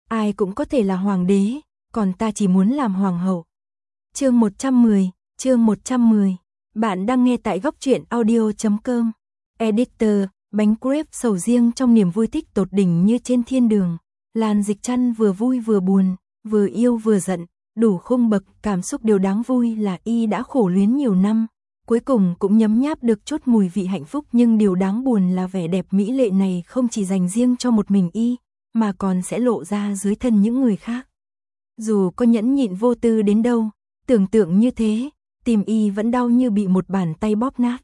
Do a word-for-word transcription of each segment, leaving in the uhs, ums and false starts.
ai cũng có thể là hoàng đế, còn ta chỉ muốn làm hoàng hậu. Chương một trăm mười, chương một trăm mười. Bạn đang nghe tại góc truyện audio chấm com. Editor, bánh crepe sầu riêng trong niềm vui thích tột đỉnh như trên thiên đường. Lan Dịch Trăn vừa vui vừa buồn, vừa yêu vừa giận, đủ khung bậc cảm xúc đều đáng vui là y đã khổ luyến nhiều năm. Cuối cùng cũng nhấm nháp được chút mùi vị hạnh phúc, nhưng điều đáng buồn là vẻ đẹp mỹ lệ này không chỉ dành riêng cho một mình y, mà còn sẽ lộ ra dưới thân những người khác. Dù có nhẫn nhịn vô tư đến đâu, tưởng tượng như thế, tim y vẫn đau như bị một bàn tay bóp nát.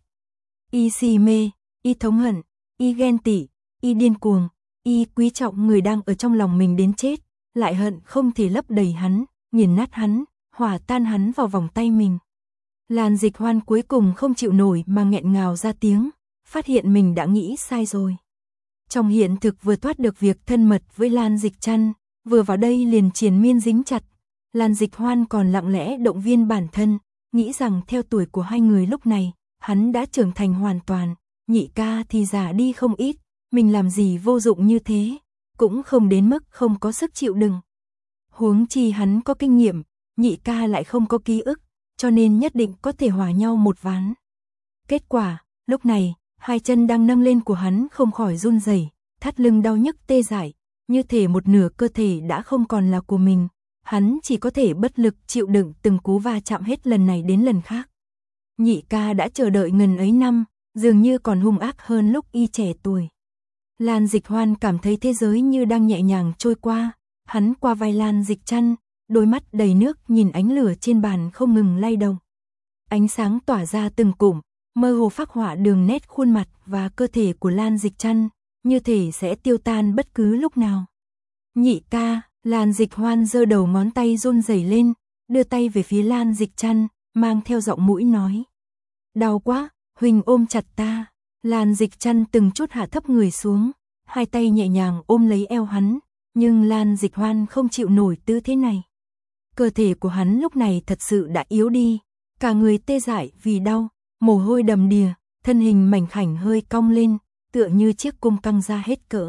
Y si mê, y thống hận, y ghen tị, y điên cuồng, y quý trọng người đang ở trong lòng mình đến chết, lại hận không thể lấp đầy hắn, nghiền nát hắn, hòa tan hắn vào vòng tay mình. Lan Dịch Hoan cuối cùng không chịu nổi mà nghẹn ngào ra tiếng, phát hiện mình đã nghĩ sai rồi. Trong hiện thực vừa thoát được việc thân mật với Lan Dịch Trăn, vừa vào đây liền triền miên dính chặt. Lan Dịch Hoan còn lặng lẽ động viên bản thân, nghĩ rằng theo tuổi của hai người lúc này, hắn đã trưởng thành hoàn toàn, nhị ca thì già đi không ít, mình làm gì vô dụng như thế, cũng không đến mức không có sức chịu đựng. Huống chi hắn có kinh nghiệm, nhị ca lại không có ký ức, cho nên nhất định có thể hòa nhau một ván. Kết quả, lúc này, hai chân đang nâng lên của hắn không khỏi run rẩy, thắt lưng đau nhức tê dại, như thể một nửa cơ thể đã không còn là của mình. Hắn chỉ có thể bất lực chịu đựng từng cú va chạm hết lần này đến lần khác. Nhị ca đã chờ đợi ngần ấy năm, dường như còn hung ác hơn lúc y trẻ tuổi. Lan Dịch Hoan cảm thấy thế giới như đang nhẹ nhàng trôi qua, hắn qua vai Lan Dịch Trăn, đôi mắt đầy nước nhìn ánh lửa trên bàn không ngừng lay động. Ánh sáng tỏa ra từng cụm, mơ hồ phác họa đường nét khuôn mặt và cơ thể của Lan Dịch Trăn, như thể sẽ tiêu tan bất cứ lúc nào. Nhị ca, Lan Dịch Hoan giơ đầu ngón tay run rẩy lên, đưa tay về phía Lan Dịch Trăn, mang theo giọng mũi nói. Đau quá, huynh ôm chặt ta. Lan Dịch Trăn từng chút hạ thấp người xuống, hai tay nhẹ nhàng ôm lấy eo hắn, nhưng Lan Dịch Hoan không chịu nổi tư thế này. Cơ thể của hắn lúc này thật sự đã yếu đi, cả người tê dại vì đau, mồ hôi đầm đìa, thân hình mảnh khảnh hơi cong lên, tựa như chiếc cung căng ra hết cỡ.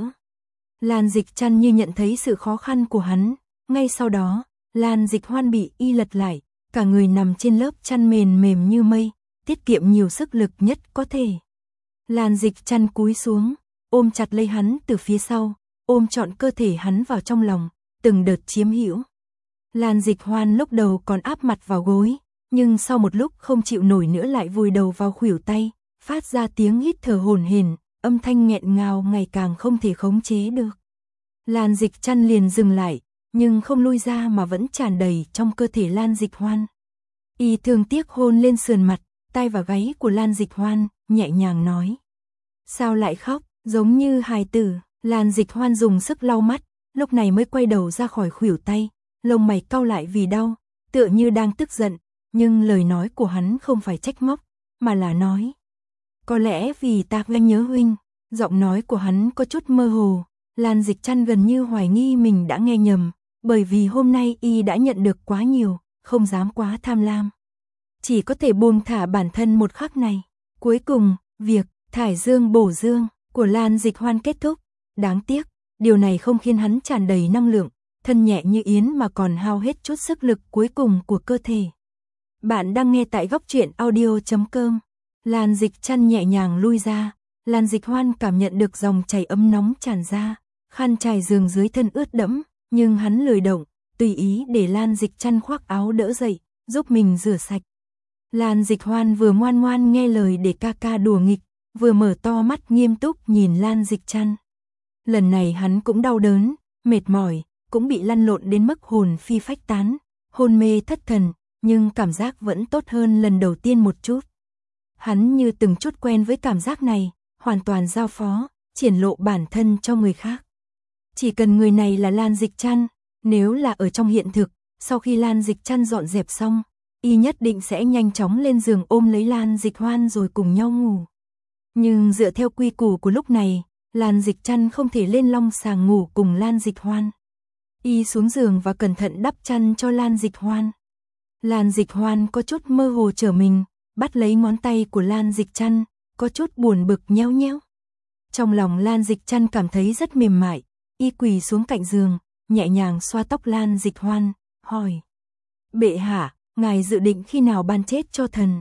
Lan Dịch Trăn như nhận thấy sự khó khăn của hắn, ngay sau đó, Lan Dịch Hoan bị y lật lại, cả người nằm trên lớp chăn mền mềm như mây, tiết kiệm nhiều sức lực nhất có thể. Lan Dịch Trăn cúi xuống, ôm chặt lấy hắn từ phía sau, ôm trọn cơ thể hắn vào trong lòng, từng đợt chiếm hữu. Lan Dịch Hoan lúc đầu còn áp mặt vào gối, nhưng sau một lúc không chịu nổi nữa lại vùi đầu vào khuỷu tay, phát ra tiếng hít thở hổn hển, âm thanh nghẹn ngào ngày càng không thể khống chế được. Lan Dịch Trăn liền dừng lại, nhưng không lui ra mà vẫn tràn đầy trong cơ thể Lan Dịch Hoan. Y thương tiếc hôn lên sườn mặt, tai và gáy của Lan Dịch Hoan, nhẹ nhàng nói. Sao lại khóc, giống như hài tử. Lan Dịch Hoan dùng sức lau mắt, lúc này mới quay đầu ra khỏi khuỷu tay, lông mày cau lại vì đau, tựa như đang tức giận, nhưng lời nói của hắn không phải trách móc, mà là nói. Có lẽ vì ta quen nhớ huynh. Giọng nói của hắn có chút mơ hồ, Lan Dịch Trăn gần như hoài nghi mình đã nghe nhầm, bởi vì hôm nay y đã nhận được quá nhiều, không dám quá tham lam. Chỉ có thể buông thả bản thân một khắc này. Cuối cùng, việc thải dương bổ dương của Lan Dịch Hoan kết thúc. Đáng tiếc, điều này không khiến hắn tràn đầy năng lượng, thân nhẹ như yến mà còn hao hết chút sức lực cuối cùng của cơ thể. Bạn đang nghe tại góc truyện audio chấm com. Lan Dịch Trăn nhẹ nhàng lui ra, Lan Dịch Hoan cảm nhận được dòng chảy ấm nóng tràn ra, khăn trải giường dưới thân ướt đẫm, nhưng hắn lười động, tùy ý để Lan Dịch Trăn khoác áo đỡ dậy, giúp mình rửa sạch. Lan Dịch Hoan vừa ngoan ngoan nghe lời để ca ca đùa nghịch, vừa mở to mắt nghiêm túc nhìn Lan Dịch Trăn. Lần này hắn cũng đau đớn, mệt mỏi, cũng bị lăn lộn đến mức hồn phi phách tán, hôn mê thất thần, nhưng cảm giác vẫn tốt hơn lần đầu tiên một chút. Hắn như từng chút quen với cảm giác này, hoàn toàn giao phó, triển lộ bản thân cho người khác. Chỉ cần người này là Lan Dịch Trăn, nếu là ở trong hiện thực, sau khi Lan Dịch Trăn dọn dẹp xong, y nhất định sẽ nhanh chóng lên giường ôm lấy Lan Dịch Hoan rồi cùng nhau ngủ. Nhưng dựa theo quy củ của lúc này, Lan Dịch Trăn không thể lên long sàng ngủ cùng Lan Dịch Hoan. Y xuống giường và cẩn thận đắp chăn cho Lan Dịch Hoan. Lan Dịch Hoan có chút mơ hồ trở mình, bắt lấy ngón tay của Lan Dịch Trăn, có chút buồn bực nhéo nhéo. Trong lòng Lan Dịch Trăn cảm thấy rất mềm mại, y quỳ xuống cạnh giường, nhẹ nhàng xoa tóc Lan Dịch Hoan, hỏi. Bệ hạ, ngài dự định khi nào ban chết cho thần?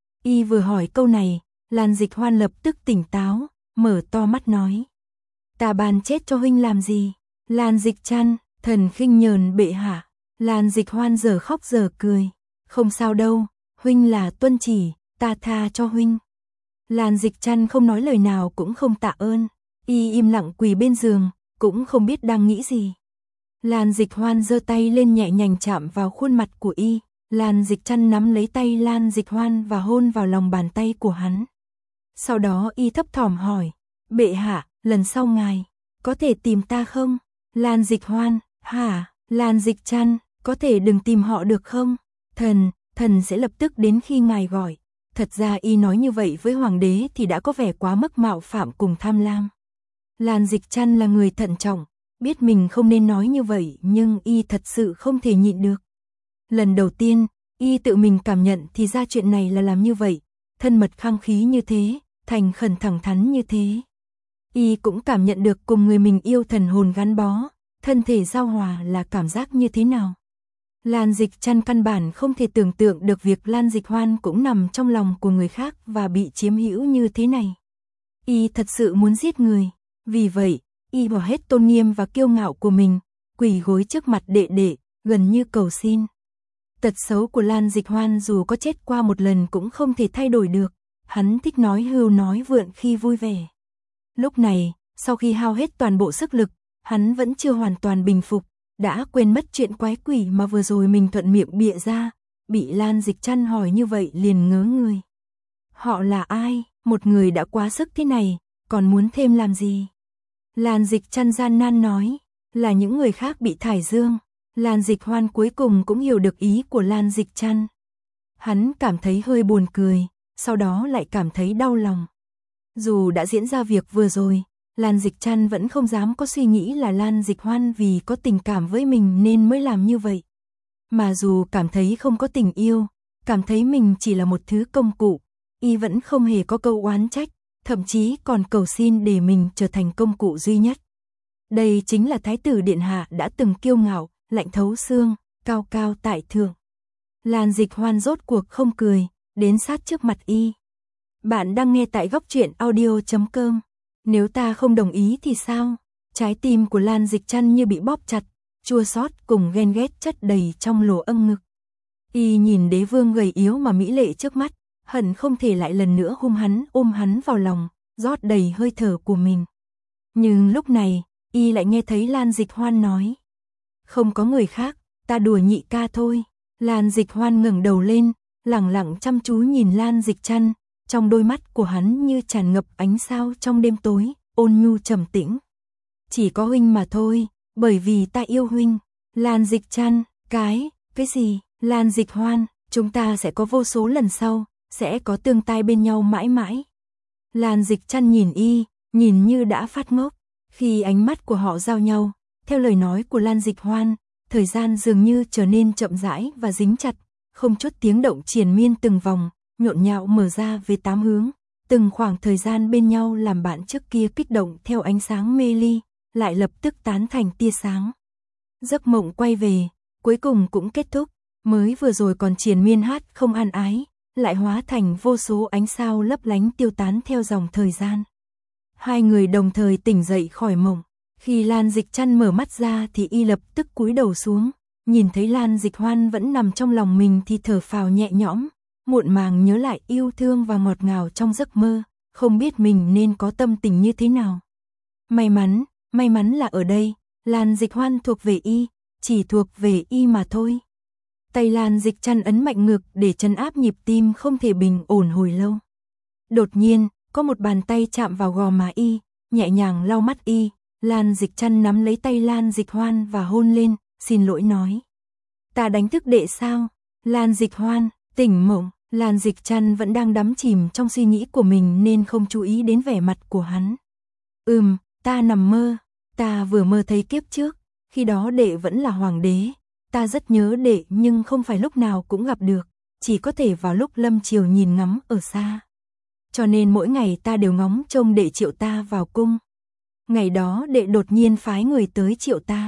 Y vừa hỏi câu này, Lan Dịch Hoan lập tức tỉnh táo, mở to mắt nói. Ta ban chết cho huynh làm gì? Lan Dịch Trăn, thần khinh nhờn bệ hạ. Lan Dịch Hoan giờ khóc giờ cười. Không sao đâu, huynh là tuân chỉ, ta tha cho huynh. Lan Dịch Trăn không nói lời nào cũng không tạ ơn. Y im lặng quỳ bên giường, cũng không biết đang nghĩ gì. Lan Dịch Hoan giơ tay lên nhẹ nhàng chạm vào khuôn mặt của Y. Lan Dịch Trăn nắm lấy tay Lan Dịch Hoan và hôn vào lòng bàn tay của hắn. Sau đó Y thấp thỏm hỏi. Bệ hạ, lần sau ngài, có thể tìm ta không? Lan Dịch Hoan, hả? Lan Dịch Trăn, có thể đừng tìm họ được không? Thần, thần sẽ lập tức đến khi ngài gọi. Thật ra Y nói như vậy với hoàng đế thì đã có vẻ quá mức mạo phạm cùng tham lam. Lan Dịch Trăn là người thận trọng, biết mình không nên nói như vậy nhưng Y thật sự không thể nhịn được. Lần đầu tiên, Y tự mình cảm nhận thì ra chuyện này là làm như vậy, thân mật khăng khí như thế, thành khẩn thẳng thắn như thế. Y cũng cảm nhận được cùng người mình yêu thần hồn gắn bó, thân thể giao hòa là cảm giác như thế nào. Lan Dịch Trăn căn bản không thể tưởng tượng được việc Lan Dịch Hoan cũng nằm trong lòng của người khác và bị chiếm hữu như thế này. Y thật sự muốn giết người, vì vậy, Y bỏ hết tôn nghiêm và kiêu ngạo của mình, quỳ gối trước mặt đệ đệ, gần như cầu xin. Tật xấu của Lan Dịch Hoan dù có chết qua một lần cũng không thể thay đổi được, hắn thích nói hưu nói vượn khi vui vẻ. Lúc này, sau khi hao hết toàn bộ sức lực, hắn vẫn chưa hoàn toàn bình phục, đã quên mất chuyện quái quỷ mà vừa rồi mình thuận miệng bịa ra, bị Lan Dịch Trăn hỏi như vậy liền ngớ người. Họ là ai? Một người đã quá sức thế này, còn muốn thêm làm gì? Lan Dịch Trăn gian nan nói, là những người khác bị thải dương. Lan Dịch Hoan cuối cùng cũng hiểu được ý của Lan Dịch Trăn. Hắn cảm thấy hơi buồn cười, sau đó lại cảm thấy đau lòng. Dù đã diễn ra việc vừa rồi, Lan Dịch Trăn vẫn không dám có suy nghĩ là Lan Dịch Hoan vì có tình cảm với mình nên mới làm như vậy. Mà dù cảm thấy không có tình yêu, cảm thấy mình chỉ là một thứ công cụ, Y vẫn không hề có câu oán trách, thậm chí còn cầu xin để mình trở thành công cụ duy nhất. Đây chính là Thái tử Điện Hạ đã từng kiêu ngạo, lạnh thấu xương, cao cao tại thượng. Lan Dịch Hoan rốt cuộc không cười, đến sát trước mặt Y. Bạn đang nghe tại góc truyện audio chấm com. Nếu ta không đồng ý thì sao? Trái tim của Lan Dịch Trăn như bị bóp chặt, chua xót cùng ghen ghét chất đầy trong lỗ âng ngực. Y nhìn đế vương gầy yếu mà mỹ lệ trước mắt, hận không thể lại lần nữa hung hắn ôm hắn vào lòng, rót đầy hơi thở của mình. Nhưng lúc này, Y lại nghe thấy Lan Dịch Hoan nói. Không có người khác, ta đùa nhị ca thôi. Lan Dịch Hoan ngẩng đầu lên, lẳng lặng chăm chú nhìn Lan Dịch Trăn, trong đôi mắt của hắn như tràn ngập ánh sao trong đêm tối, ôn nhu trầm tĩnh. Chỉ có huynh mà thôi, bởi vì ta yêu huynh. Lan Dịch Trăn, cái, cái gì? Lan Dịch Hoan, chúng ta sẽ có vô số lần sau, sẽ có tương tai bên nhau mãi mãi. Lan Dịch Trăn nhìn Y, nhìn như đã phát ngốc. Khi ánh mắt của họ giao nhau, theo lời nói của Lan Dịch Hoan, thời gian dường như trở nên chậm rãi và dính chặt, không chút tiếng động triền miên từng vòng, nhộn nhạo mở ra về tám hướng. Từng khoảng thời gian bên nhau làm bạn trước kia kích động theo ánh sáng mê ly, lại lập tức tán thành tia sáng. Giấc mộng quay về, cuối cùng cũng kết thúc, mới vừa rồi còn triền miên hát không an ái, lại hóa thành vô số ánh sao lấp lánh tiêu tán theo dòng thời gian. Hai người đồng thời tỉnh dậy khỏi mộng. Khi Lan Dịch Trăn mở mắt ra thì Y lập tức cúi đầu xuống, nhìn thấy Lan Dịch Hoan vẫn nằm trong lòng mình thì thở phào nhẹ nhõm, muộn màng nhớ lại yêu thương và ngọt ngào trong giấc mơ, không biết mình nên có tâm tình như thế nào. May mắn, may mắn là ở đây, Lan Dịch Hoan thuộc về Y, chỉ thuộc về Y mà thôi. Tay Lan Dịch Trăn ấn mạnh ngực để trấn áp nhịp tim không thể bình ổn hồi lâu. Đột nhiên, có một bàn tay chạm vào gò má Y, nhẹ nhàng lau mắt Y. Lan Dịch Trăn nắm lấy tay Lan Dịch Hoan và hôn lên, xin lỗi nói. Ta đánh thức đệ sao? Lan Dịch Hoan, tỉnh mộng. Lan Dịch Trăn vẫn đang đắm chìm trong suy nghĩ của mình nên không chú ý đến vẻ mặt của hắn. Ừm, ta nằm mơ, ta vừa mơ thấy kiếp trước, khi đó đệ vẫn là hoàng đế. Ta rất nhớ đệ nhưng không phải lúc nào cũng gặp được, chỉ có thể vào lúc lâm chiều nhìn ngắm ở xa. Cho nên mỗi ngày ta đều ngóng trông đệ triệu ta vào cung. Ngày đó đệ đột nhiên phái người tới triệu ta,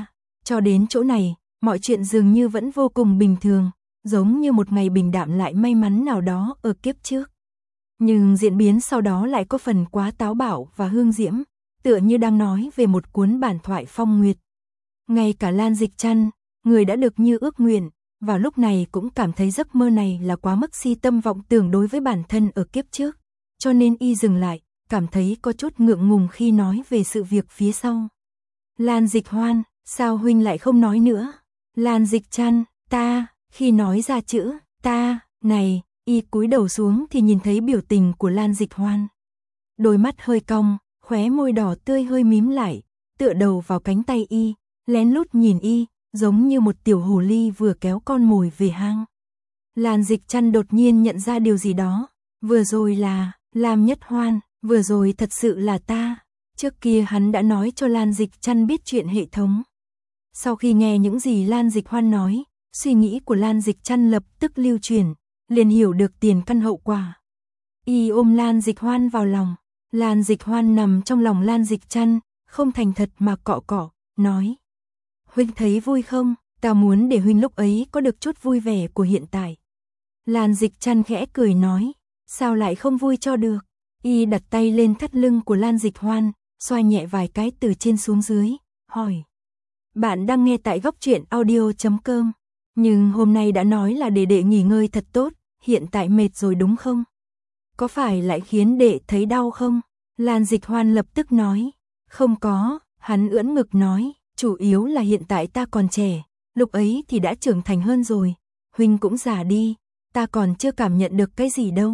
Cho đến chỗ này, mọi chuyện dường như vẫn vô cùng bình thường, giống như một ngày bình đạm lại may mắn nào đó ở kiếp trước. Nhưng diễn biến sau đó lại có phần quá táo bạo và hương diễm, tựa như đang nói về một cuốn bản thoại phong nguyệt. Ngay cả Lan Dịch Trăn, người đã được như ước nguyện, vào lúc này cũng cảm thấy giấc mơ này là quá mức si tâm vọng tưởng đối với bản thân ở kiếp trước, cho nên y dừng lại, cảm thấy có chút ngượng ngùng khi nói về sự việc phía sau. Lan Dịch Hoan, sao huynh lại không nói nữa? Lan Dịch Trăn, ta, khi nói ra chữ ta này, y cúi đầu xuống thì nhìn thấy biểu tình của Lan Dịch Hoan. Đôi mắt hơi cong, khóe môi đỏ tươi hơi mím lại, tựa đầu vào cánh tay y, lén lút nhìn y, giống như một tiểu hồ ly vừa kéo con mồi về hang. Lan Dịch Trăn đột nhiên nhận ra điều gì đó, vừa rồi là Lam Nhất Hoan, vừa rồi thật sự là ta. Trước kia hắn đã nói cho Lan Dịch Trăn biết chuyện hệ thống. Sau khi nghe những gì Lan Dịch Hoan nói, suy nghĩ của Lan Dịch Trăn lập tức lưu chuyển, liền hiểu được tiền căn hậu quả. Y ôm Lan Dịch Hoan vào lòng, Lan Dịch Hoan nằm trong lòng Lan Dịch Trăn, không thành thật mà cọ cọ, nói: huynh thấy vui không? Ta muốn để huynh lúc ấy có được chút vui vẻ của hiện tại. Lan Dịch Trăn khẽ cười nói: sao lại không vui cho được? Y đặt tay lên thắt lưng của Lan Dịch Hoan, xoa nhẹ vài cái từ trên xuống dưới, hỏi: bạn đang nghe tại góc truyện audio chấm com, nhưng hôm nay đã nói là để đệ nghỉ ngơi thật tốt, hiện tại mệt rồi đúng không? Có phải lại khiến đệ thấy đau không? Lan Dịch Hoan lập tức nói: không có. Hắn ưỡn ngực nói: chủ yếu là hiện tại ta còn trẻ, lúc ấy thì đã trưởng thành hơn rồi, huynh cũng già đi, ta còn chưa cảm nhận được cái gì đâu.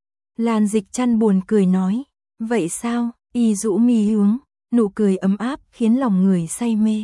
Lan Dịch Trăn buồn cười nói: vậy sao? Y rũ mi hướng, nụ cười ấm áp khiến lòng người say mê.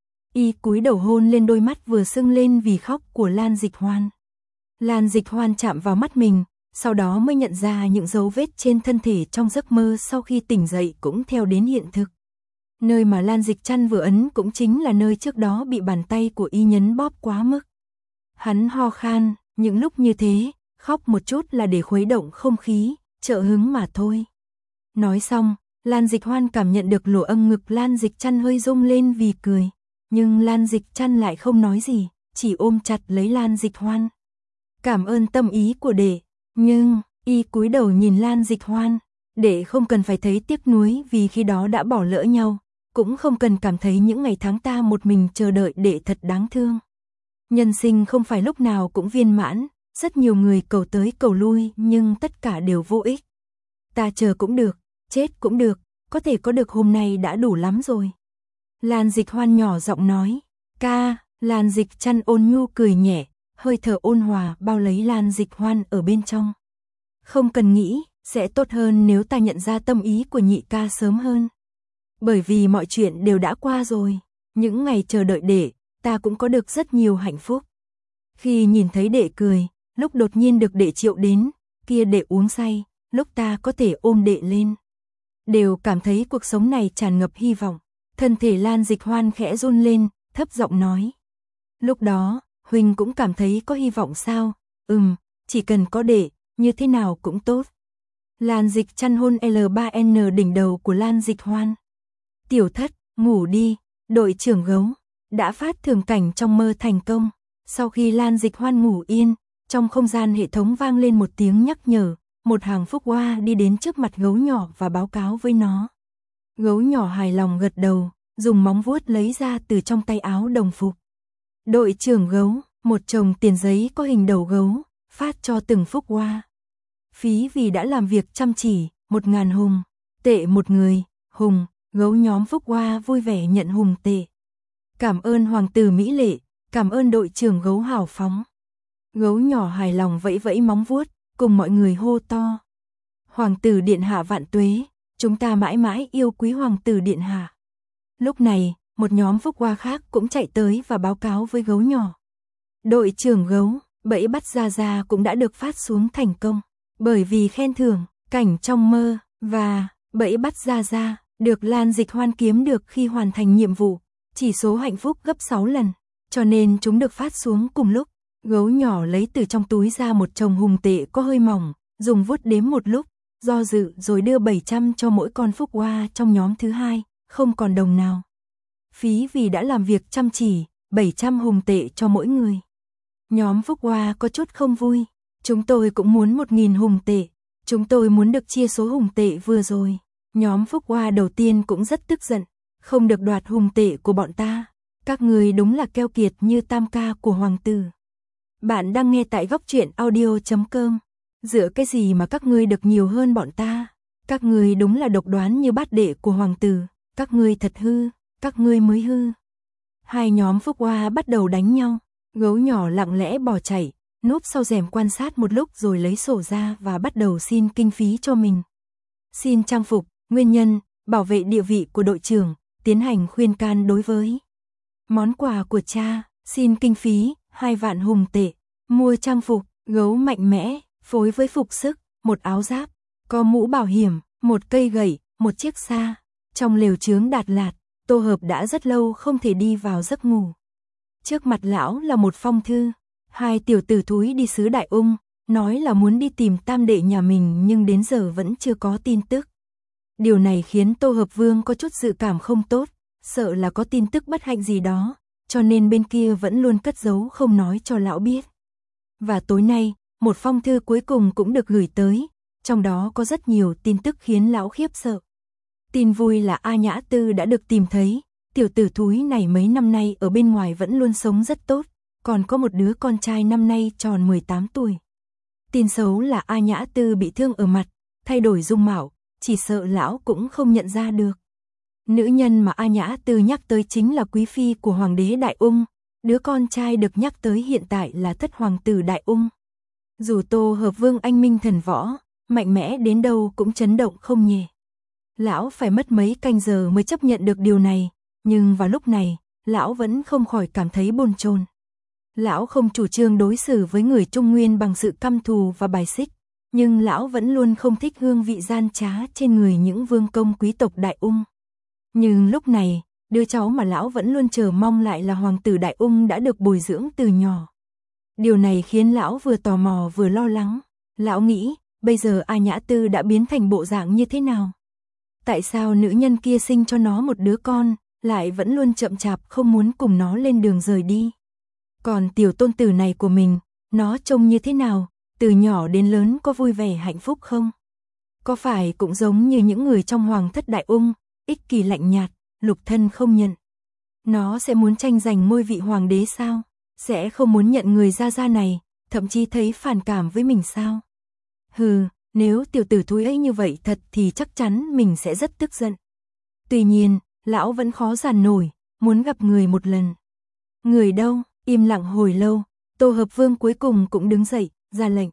Y cúi đầu hôn lên đôi mắt vừa sưng lên vì khóc của Lan Dịch Hoan. Lan Dịch Hoan chạm vào mắt mình, sau đó mới nhận ra những dấu vết trên thân thể trong giấc mơ sau khi tỉnh dậy cũng theo đến hiện thực. Nơi mà Lan Dịch Trăn vừa ấn cũng chính là nơi trước đó bị bàn tay của y nhấn bóp quá mức. Hắn ho khan, những lúc như thế, khóc một chút là để khuấy động không khí, trợ hứng mà thôi. Nói xong, Lan Dịch Hoan cảm nhận được lỗ âm ngực Lan Dịch Trăn hơi rung lên vì cười, nhưng Lan Dịch Trăn lại không nói gì, chỉ ôm chặt lấy Lan Dịch Hoan. Cảm ơn tâm ý của đệ, nhưng y cúi đầu nhìn Lan Dịch Hoan, đệ không cần phải thấy tiếc nuối vì khi đó đã bỏ lỡ nhau, cũng không cần cảm thấy những ngày tháng ta một mình chờ đợi đệ thật đáng thương. Nhân sinh không phải lúc nào cũng viên mãn, rất nhiều người cầu tới cầu lui nhưng tất cả đều vô ích. Ta chờ cũng được, chết cũng được, có thể có được hôm nay đã đủ lắm rồi. Lan Dịch Hoan nhỏ giọng nói: ca. Lan Dịch Trăn ôn nhu cười nhẹ, hơi thở ôn hòa bao lấy Lan Dịch Hoan ở bên trong. Không cần nghĩ, sẽ tốt hơn nếu ta nhận ra tâm ý của nhị ca sớm hơn. Bởi vì mọi chuyện đều đã qua rồi, những ngày chờ đợi đệ, ta cũng có được rất nhiều hạnh phúc. Khi nhìn thấy đệ cười, lúc đột nhiên được đệ triệu đến, kia đệ uống say, lúc ta có thể ôm đệ lên, đều cảm thấy cuộc sống này tràn ngập hy vọng. Thân thể Lan Dịch Hoan khẽ run lên, thấp giọng nói: lúc đó, huynh cũng cảm thấy có hy vọng sao? Ừm, chỉ cần có đệ, như thế nào cũng tốt. Lan Dịch Trăn hôn L ba N đỉnh đầu của Lan Dịch Hoan. Tiểu thất, ngủ đi, đội trưởng gấu đã phát thưởng cảnh trong mơ thành công. Sau khi Lan Dịch Hoan ngủ yên, trong không gian hệ thống vang lên một tiếng nhắc nhở, một hàng phúc hoa đi đến trước mặt gấu nhỏ và báo cáo với nó. Gấu nhỏ hài lòng gật đầu, dùng móng vuốt lấy ra từ trong tay áo đồng phục. Đội trưởng gấu, một chồng tiền giấy có hình đầu gấu, phát cho từng phúc hoa. Phí vì đã làm việc chăm chỉ, một ngàn hùng, tệ một người, hùng, gấu nhóm phúc hoa vui vẻ nhận hùng tệ. Cảm ơn hoàng tử mỹ lệ, cảm ơn đội trưởng gấu hào phóng. Gấu nhỏ hài lòng vẫy vẫy móng vuốt, cùng mọi người hô to: Hoàng tử điện hạ vạn tuế, chúng ta mãi mãi yêu quý hoàng tử điện hạ. Lúc này, một nhóm phúc hoa khác cũng chạy tới và báo cáo với gấu nhỏ. Đội trưởng gấu, bẫy bắt Gia Gia cũng đã được phát xuống thành công, bởi vì khen thưởng, cảnh trong mơ, và bẫy bắt Gia Gia, được Lan Dịch Hoan kiếm được khi hoàn thành nhiệm vụ, chỉ số hạnh phúc gấp sáu lần, cho nên chúng được phát xuống cùng lúc. Gấu nhỏ lấy từ trong túi ra một chồng hùng tệ có hơi mỏng, dùng vuốt đếm một lúc, do dự rồi đưa bảy trăm cho mỗi con phúc hoa trong nhóm thứ hai, không còn đồng nào. phí vì đã làm việc chăm chỉ, bảy trăm hùng tệ cho mỗi người. Nhóm Phúc Hoa có chút không vui, chúng tôi cũng muốn một nghìn hùng tệ, chúng tôi muốn được chia số hùng tệ vừa rồi. Nhóm Phúc Hoa đầu tiên cũng rất tức giận, không được đoạt hùng tệ của bọn ta, các người đúng là keo kiệt như tam ca của hoàng tử. Bạn đang nghe tại góc truyện audio chấm com. Dựa cái gì mà các ngươi được nhiều hơn bọn ta? Các ngươi đúng là độc đoán như bát đệ của hoàng tử, các ngươi thật hư, các ngươi mới hư. Hai nhóm Phúc Hoa bắt đầu đánh nhau, gấu nhỏ lặng lẽ bỏ chạy, núp sau rèm quan sát một lúc rồi lấy sổ ra và bắt đầu xin kinh phí cho mình. Xin trang phục, nguyên nhân, bảo vệ địa vị của đội trưởng, tiến hành khuyên can đối với món quà của cha, xin kinh phí, hai vạn hùng tệ, mua trang phục, gấu mạnh mẽ, phối với phục sức, một áo giáp, có mũ bảo hiểm, một cây gậy, một chiếc xa. Trong lều chướng Đạt Lạt, Tô Hợp đã rất lâu không thể đi vào giấc ngủ. Trước mặt lão là một phong thư, hai tiểu tử thúi đi xứ Đại Ung, nói là muốn đi tìm tam đệ nhà mình nhưng đến giờ vẫn chưa có tin tức. Điều này khiến Tô Hợp Vương có chút dự cảm không tốt, sợ là có tin tức bất hạnh gì đó, cho nên bên kia vẫn luôn cất giấu không nói cho lão biết. Và tối nay, một phong thư cuối cùng cũng được gửi tới, trong đó có rất nhiều tin tức khiến lão khiếp sợ. Tin vui là A Nhã Tư đã được tìm thấy, tiểu tử thúi này mấy năm nay ở bên ngoài vẫn luôn sống rất tốt, còn có một đứa con trai năm nay tròn mười tám tuổi. Tin xấu là A Nhã Tư bị thương ở mặt, thay đổi dung mạo, chỉ sợ lão cũng không nhận ra được. Nữ nhân mà A Nhã Tư nhắc tới chính là quý phi của hoàng đế Đại Ung, đứa con trai được nhắc tới hiện tại là thất hoàng tử Đại Ung. Dù Tô Hợp Vương anh minh thần võ, mạnh mẽ đến đâu cũng chấn động không nhẹ. Lão phải mất mấy canh giờ mới chấp nhận được điều này, nhưng vào lúc này, lão vẫn không khỏi cảm thấy bồn chồn. Lão không chủ trương đối xử với người Trung Nguyên bằng sự căm thù và bài xích, nhưng lão vẫn luôn không thích hương vị gian trá trên người những vương công quý tộc Đại Ung. Nhưng lúc này, đứa cháu mà lão vẫn luôn chờ mong lại là hoàng tử Đại Ung đã được bồi dưỡng từ nhỏ. Điều này khiến lão vừa tò mò vừa lo lắng. Lão nghĩ, bây giờ A Nhã Tư đã biến thành bộ dạng như thế nào? Tại sao nữ nhân kia sinh cho nó một đứa con, lại vẫn luôn chậm chạp không muốn cùng nó lên đường rời đi? Còn tiểu tôn tử này của mình, nó trông như thế nào? Từ nhỏ đến lớn có vui vẻ hạnh phúc không? Có phải cũng giống như những người trong hoàng thất Đại Ung, ích kỷ lạnh nhạt, lục thân không nhận? Nó sẽ muốn tranh giành ngôi vị hoàng đế sao? Sẽ không muốn nhận người gia gia này, thậm chí thấy phản cảm với mình sao? Hừ, nếu tiểu tử thúi ấy như vậy thật thì chắc chắn mình sẽ rất tức giận. Tuy nhiên, lão vẫn khó dàn nổi, muốn gặp người một lần. Người đâu? Im lặng hồi lâu, Tô Hợp Vương cuối cùng cũng đứng dậy, ra lệnh.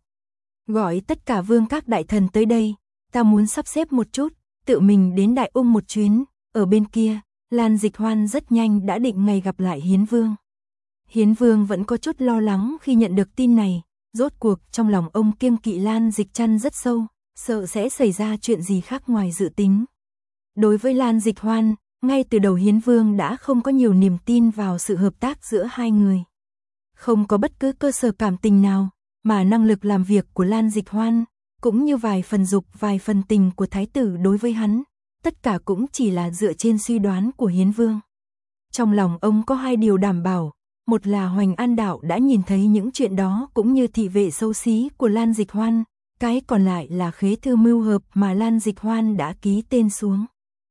Gọi tất cả vương các đại thần tới đây, ta muốn sắp xếp một chút, tự mình đến Đại Ung một chuyến. Ở bên kia, Lan Dịch Hoan rất nhanh đã định ngày gặp lại Hiến Vương. Hiến Vương vẫn có chút lo lắng khi nhận được tin này, rốt cuộc trong lòng ông kiêng kỵ Lan Dịch Trăn rất sâu, sợ sẽ xảy ra chuyện gì khác ngoài dự tính. Đối với Lan Dịch Hoan, ngay từ đầu Hiến Vương đã không có nhiều niềm tin vào sự hợp tác giữa hai người. Không có bất cứ cơ sở cảm tình nào, mà năng lực làm việc của Lan Dịch Hoan, cũng như vài phần dục vài phần tình của thái tử đối với hắn, tất cả cũng chỉ là dựa trên suy đoán của Hiến Vương. Trong lòng ông có hai điều đảm bảo, một là Hoành An Đạo đã nhìn thấy những chuyện đó cũng như thị vệ xấu xí của Lan Dịch Hoan, cái còn lại là khế thư mưu hợp mà Lan Dịch Hoan đã ký tên xuống.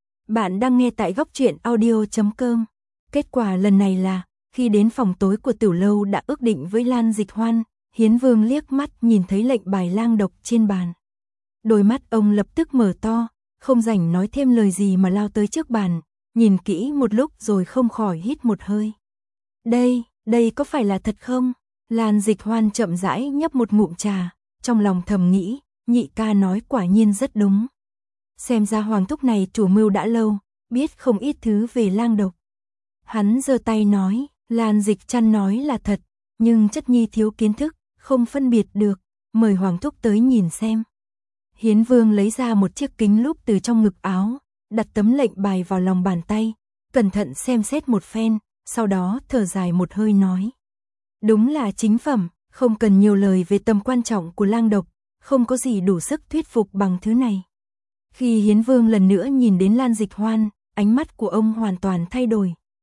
Bạn đang nghe tại góc truyện audio chấm com. Kết quả lần này là, khi đến phòng tối của Tiểu Lâu đã ước định với Lan Dịch Hoan, Hiến Vương liếc mắt nhìn thấy lệnh bài lang độc trên bàn. Đôi mắt ông lập tức mở to, không rảnh nói thêm lời gì mà lao tới trước bàn, nhìn kỹ một lúc rồi không khỏi hít một hơi. Đây, đây có phải là thật không? Lan Dịch Hoan chậm rãi nhấp một ngụm trà, trong lòng thầm nghĩ, nhị ca nói quả nhiên rất đúng. Xem ra hoàng thúc này chủ mưu đã lâu, biết không ít thứ về lang độc. Hắn giơ tay nói, Lan Dịch Trăn nói là thật, nhưng chất nhi thiếu kiến thức, không phân biệt được, mời hoàng thúc tới nhìn xem. Hiến Vương lấy ra một chiếc kính lúp từ trong ngực áo, đặt tấm lệnh bài vào lòng bàn tay, cẩn thận xem xét một phen, sau đó thở dài một hơi nói. Đúng là chính phẩm, không cần nhiều lời về tầm quan trọng của lang độc, không có gì đủ sức thuyết phục bằng thứ này. Khi Hiến Vương lần nữa nhìn đến Lan Dịch Hoan, ánh mắt của ông hoàn toàn thay đổi,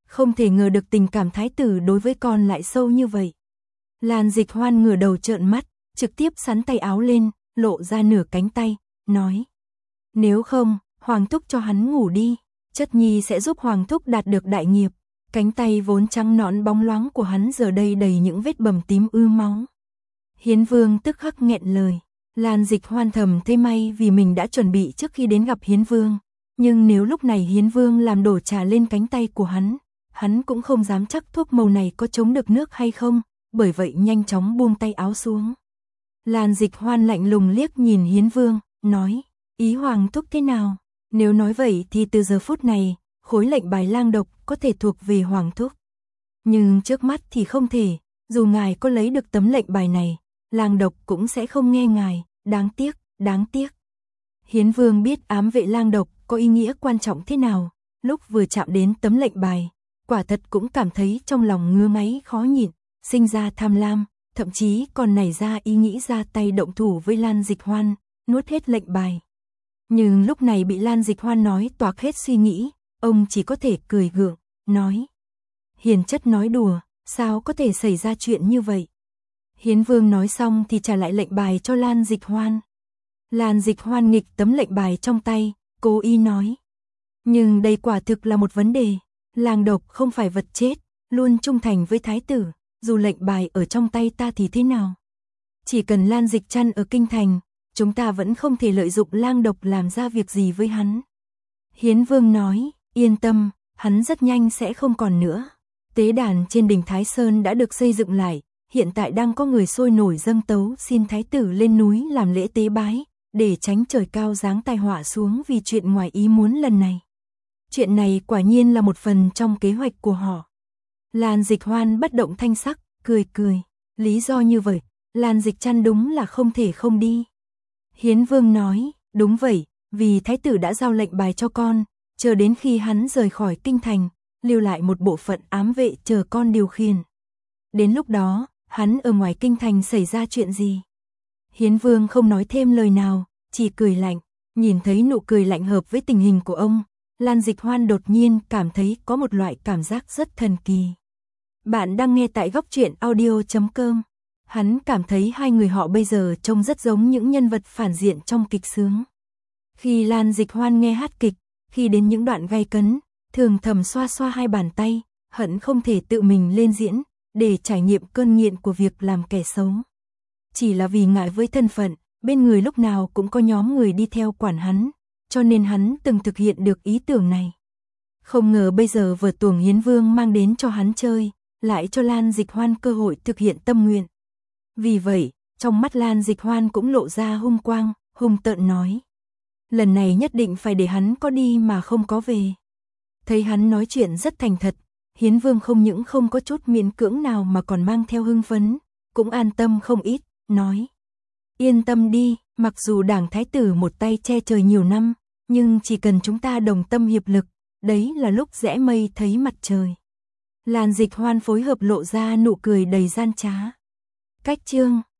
Không thể ngờ được tình cảm thái tử đối với con lại sâu như vậy. Lan Dịch Hoan ngửa đầu trợn mắt, trực tiếp xắn tay áo lên, lộ ra nửa cánh tay, nói. Nếu không, Hoàng thúc cho hắn ngủ đi, chất nhi sẽ giúp Hoàng thúc đạt được đại nghiệp. Cánh tay vốn trắng nõn bóng loáng của hắn giờ đây đầy những vết bầm tím ư máu. Hiến Vương tức khắc nghẹn lời. Lan Dịch Hoan thầm thấy may vì mình đã chuẩn bị trước khi đến gặp Hiến Vương. Nhưng nếu lúc này Hiến Vương làm đổ trà lên cánh tay của hắn, hắn cũng không dám chắc thuốc màu này có chống được nước hay không, bởi vậy nhanh chóng buông tay áo xuống. Lan Dịch Hoan lạnh lùng liếc nhìn Hiến Vương, nói, ý Hoàng thúc thế nào? Nếu nói vậy thì từ giờ phút này, khối lệnh bài lang độc có thể thuộc về Hoàng thúc. Nhưng trước mắt thì không thể, dù ngài có lấy được tấm lệnh bài này, lang độc cũng sẽ không nghe ngài, đáng tiếc, đáng tiếc. Hiến Vương biết ám vệ lang độc có ý nghĩa quan trọng thế nào, lúc vừa chạm đến tấm lệnh bài, quả thật cũng cảm thấy trong lòng ngứa ngáy khó nhịn, sinh ra tham lam, thậm chí còn nảy ra ý nghĩ ra tay động thủ với Lan Dịch Hoan, nuốt hết lệnh bài. Nhưng lúc này bị Lan Dịch Hoan nói toạc hết suy nghĩ, ông chỉ có thể cười gượng, nói. Hiền chất nói đùa, sao có thể xảy ra chuyện như vậy? Hiến Vương nói xong thì trả lại lệnh bài cho Lan Dịch Hoan. Lan Dịch Hoan nghịch tấm lệnh bài trong tay, cố ý nói. Nhưng đây quả thực là một vấn đề, lang độc không phải vật chết, luôn trung thành với thái tử, dù lệnh bài ở trong tay ta thì thế nào? Chỉ cần Lan Dịch Trăn ở kinh thành, chúng ta vẫn không thể lợi dụng lang độc làm ra việc gì với hắn. Hiến Vương nói, yên tâm, hắn rất nhanh sẽ không còn nữa. Tế đàn trên đỉnh Thái Sơn đã được xây dựng lại, hiện tại đang có người sôi nổi dâng tấu xin thái tử lên núi làm lễ tế bái, để tránh trời cao giáng tai họa xuống vì chuyện ngoài ý muốn lần này. Chuyện này quả nhiên là một phần trong kế hoạch của họ. Lan Dịch Hoan bất động thanh sắc, cười cười. Lý do như vậy, Lan Dịch Trăn đúng là không thể không đi. Hiến Vương nói, đúng vậy, vì thái tử đã giao lệnh bài cho con, chờ đến khi hắn rời khỏi kinh thành, lưu lại một bộ phận ám vệ chờ con điều khiển. Đến lúc đó, hắn ở ngoài kinh thành xảy ra chuyện gì? Hiến Vương không nói thêm lời nào, chỉ cười lạnh, nhìn thấy nụ cười lạnh hợp với tình hình của ông, Lan Dịch Hoan đột nhiên cảm thấy có một loại cảm giác rất thần kỳ. Bạn đang nghe tại góc truyện audio chấm com. Hắn cảm thấy hai người họ bây giờ trông rất giống những nhân vật phản diện trong kịch sướng. Khi Lan Dịch Hoan nghe hát kịch, khi đến những đoạn gay cấn, thường thầm xoa xoa hai bàn tay, hận không thể tự mình lên diễn, để trải nghiệm cơn nghiện của việc làm kẻ xấu. Chỉ là vì ngại với thân phận, bên người lúc nào cũng có nhóm người đi theo quản hắn, cho nên hắn từng thực hiện được ý tưởng này. Không ngờ bây giờ vở tuồng Hiến Vương mang đến cho hắn chơi, lại cho Lan Dịch Hoan cơ hội thực hiện tâm nguyện. Vì vậy, trong mắt Lan Dịch Hoan cũng lộ ra hung quang, hung tợn nói. Lần này nhất định phải để hắn có đi mà không có về. Thấy hắn nói chuyện rất thành thật, Hiến Vương không những không có chút miễn cưỡng nào mà còn mang theo hưng phấn, cũng an tâm không ít, nói. Yên tâm đi, mặc dù đảng thái tử một tay che trời nhiều năm, nhưng chỉ cần chúng ta đồng tâm hiệp lực, đấy là lúc rẽ mây thấy mặt trời. Lan Dịch Hoan phối hợp lộ ra nụ cười đầy gian trá. Cách chương